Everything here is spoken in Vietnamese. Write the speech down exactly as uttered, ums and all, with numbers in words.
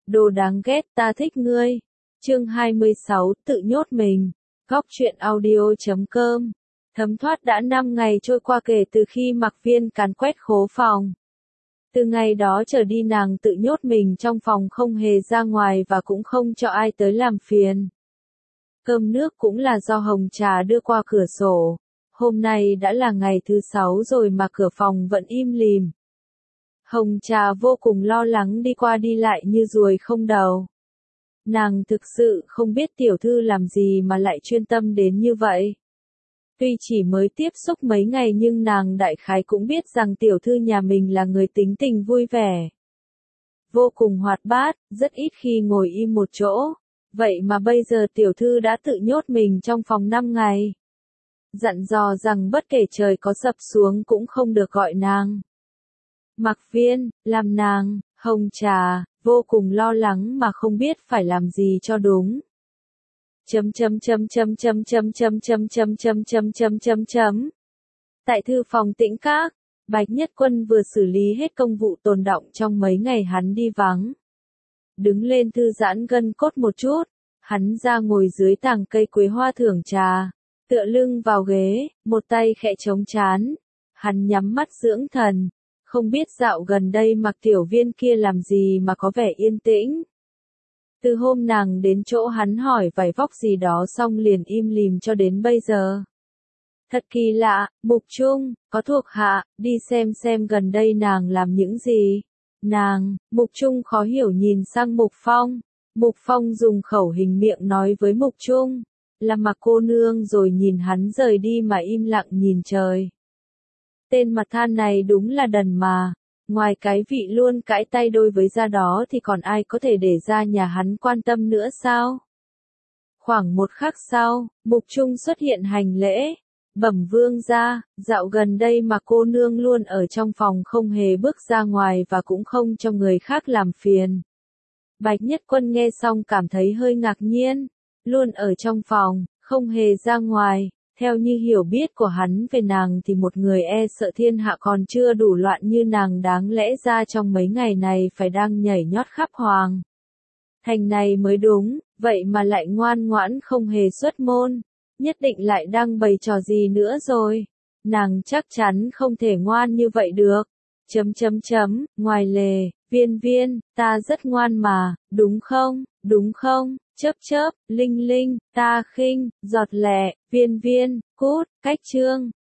Đồ đáng ghét, ta thích ngươi. Chương hai mươi sáu, tự nhốt mình. Góc truyện audio chấm com. Thấm thoát đã năm ngày trôi qua kể từ khi Mạc Viên càn quét khố phòng. Từ ngày đó trở đi nàng tự nhốt mình trong phòng, không hề ra ngoài và cũng không cho ai tới làm phiền. Cơm nước cũng là do Hồng Trà đưa qua cửa sổ. Hôm nay đã là ngày thứ sáu rồi mà cửa phòng vẫn im lìm. Hồng Trà vô cùng lo lắng đi qua đi lại như ruồi không đầu. Nàng thực sự không biết tiểu thư làm gì mà lại chuyên tâm đến như vậy. Tuy chỉ mới tiếp xúc mấy ngày nhưng nàng đại khái cũng biết rằng tiểu thư nhà mình là người tính tình vui vẻ. Vô cùng hoạt bát, rất ít khi ngồi im một chỗ. Vậy mà bây giờ tiểu thư đã tự nhốt mình trong phòng năm ngày. Dặn dò rằng bất kể trời có sập xuống cũng không được gọi nàng. Mạc Viên, làm nàng, Hồng Trà, vô cùng lo lắng mà không biết phải làm gì cho đúng. Chấm chấm chấm chấm chấm chấm chấm chấm chấm chấm chấm chấm chấm chấm. Tại thư phòng Tĩnh Các, Bạch Nhất Quân vừa xử lý hết công vụ tồn đọng trong mấy ngày hắn đi vắng. Đứng lên thư giãn gân cốt một chút, hắn ra ngồi dưới tàng cây quế hoa thưởng trà, tựa lưng vào ghế, một tay khẽ chống trán, hắn nhắm mắt dưỡng thần. Không biết dạo gần đây Mạc Tiểu Viên kia làm gì mà có vẻ yên tĩnh. Từ hôm nàng đến chỗ hắn hỏi vải vóc gì đó xong liền im lìm cho đến bây giờ. Thật kỳ lạ, Mục Trung, có thuộc hạ, đi xem xem gần đây nàng làm những gì. Nàng, Mục Trung khó hiểu nhìn sang Mục Phong. Mục Phong dùng khẩu hình miệng nói với Mục Trung, là Mạc cô nương, rồi nhìn hắn rời đi mà im lặng nhìn trời. Tên mặt than này đúng là đần mà, ngoài cái vị luôn cãi tay đôi với gia đó thì còn ai có thể để ra nhà hắn quan tâm nữa sao? Khoảng một khắc sau, Mục Trung xuất hiện hành lễ, bẩm vương gia, dạo gần đây mà cô nương luôn ở trong phòng không hề bước ra ngoài và cũng không cho người khác làm phiền. Bạch Nhất Quân nghe xong cảm thấy hơi ngạc nhiên, luôn ở trong phòng, không hề ra ngoài. Theo như hiểu biết của hắn về nàng thì một người e sợ thiên hạ còn chưa đủ loạn như nàng đáng lẽ ra trong mấy ngày này phải đang nhảy nhót khắp hoàng thành này mới đúng, vậy mà lại ngoan ngoãn không hề xuất môn, nhất định lại đang bày trò gì nữa rồi. Nàng chắc chắn không thể ngoan như vậy được. Chấm chấm chấm, ngoài lề, Viên Viên, ta rất ngoan mà, đúng không, đúng không? Chớp chớp, Linh Linh, ta khinh, giọt lẹ, Viên Viên, cút, cách chương.